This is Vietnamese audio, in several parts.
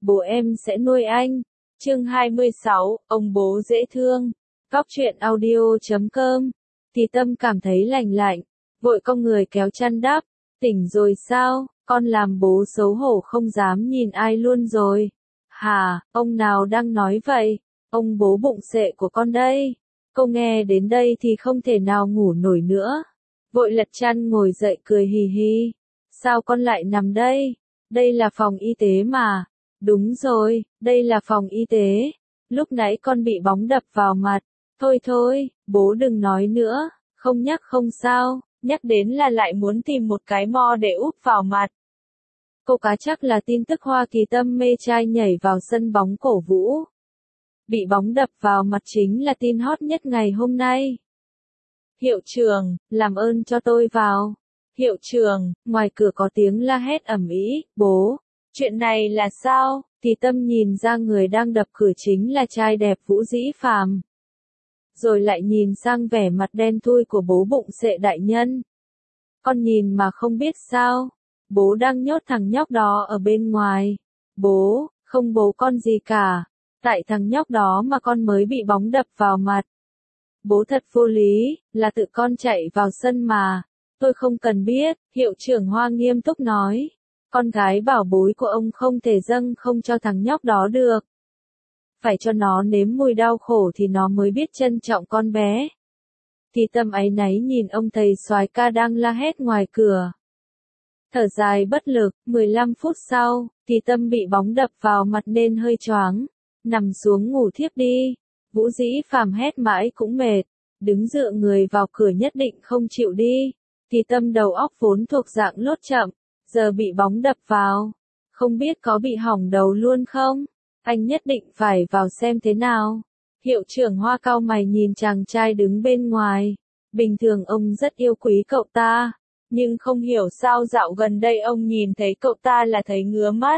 bố em sẽ nuôi anh. Chương 26, ông bố dễ thương. Góc truyện audio.com. Thì Tâm cảm thấy lành lạnh, vội cong người kéo chăn đắp. Tỉnh rồi sao, con làm bố xấu hổ không dám nhìn ai luôn rồi. Hả, ông nào đang nói vậy? Ông bố bụng xệ của con đây. Cô nghe đến đây thì không thể nào ngủ nổi nữa. Vội lật chăn ngồi dậy cười hì hì. Sao con lại nằm đây? Đây là phòng y tế mà. Đúng rồi, đây là phòng y tế. Lúc nãy con bị bóng đập vào mặt. Thôi thôi, bố đừng nói nữa, không nhắc không sao, nhắc đến là lại muốn tìm một cái mo để úp vào mặt. Cô cá chắc là tin tức Hoa Kỳ Tâm mê trai nhảy vào sân bóng cổ vũ. Bị bóng đập vào mặt chính là tin hot nhất ngày hôm nay. Hiệu trưởng, làm ơn cho tôi vào. Hiệu trưởng, ngoài cửa có tiếng la hét ầm ĩ, bố, chuyện này là sao? Thì Tâm nhìn ra người đang đập cửa chính là trai đẹp Vũ Dĩ Phàm. Rồi lại nhìn sang vẻ mặt đen thui của bố bụng xệ đại nhân. Con nhìn mà không biết sao, bố đang nhốt thằng nhóc đó ở bên ngoài. Bố, không bố con gì cả, tại thằng nhóc đó mà con mới bị bóng đập vào mặt. Bố thật vô lý, là tự con chạy vào sân mà. Tôi không cần biết, hiệu trưởng Hoa nghiêm túc nói. Con gái bảo bối của ông không thể dâng không cho thằng nhóc đó được. Phải cho nó nếm mùi đau khổ thì nó mới biết trân trọng con bé. Thì Tâm áy náy nhìn ông thầy soái ca đang la hét ngoài cửa. Thở dài bất lực, 15 phút sau, thì Tâm bị bóng đập vào mặt nên hơi choáng. Nằm xuống ngủ thiếp đi. Vũ Dĩ Phàm hét mãi cũng mệt. Đứng dựa người vào cửa nhất định không chịu đi. Thì Tâm đầu óc vốn thuộc dạng lốt chậm. Giờ bị bóng đập vào. Không biết có bị hỏng đầu luôn không? Anh nhất định phải vào xem thế nào. Hiệu trưởng Hoa cau mày nhìn chàng trai đứng bên ngoài. Bình thường ông rất yêu quý cậu ta. Nhưng không hiểu sao dạo gần đây ông nhìn thấy cậu ta là thấy ngứa mắt.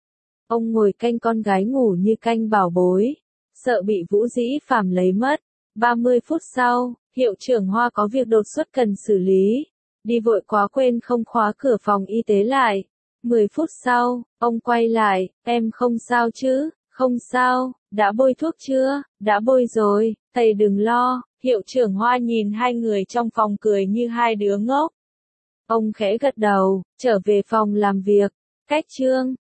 Ông ngồi canh con gái ngủ như canh bảo bối. Sợ bị Vũ Dĩ Phàm lấy mất. 30 phút sau, hiệu trưởng Hoa có việc đột xuất cần xử lý. Đi vội quá quên không khóa cửa phòng y tế lại. 10 phút sau, ông quay lại, em không sao chứ, không sao, đã bôi thuốc chưa, đã bôi rồi, thầy đừng lo, hiệu trưởng Hoa nhìn hai người trong phòng cười như hai đứa ngốc. Ông khẽ gật đầu, trở về phòng làm việc, cách chương.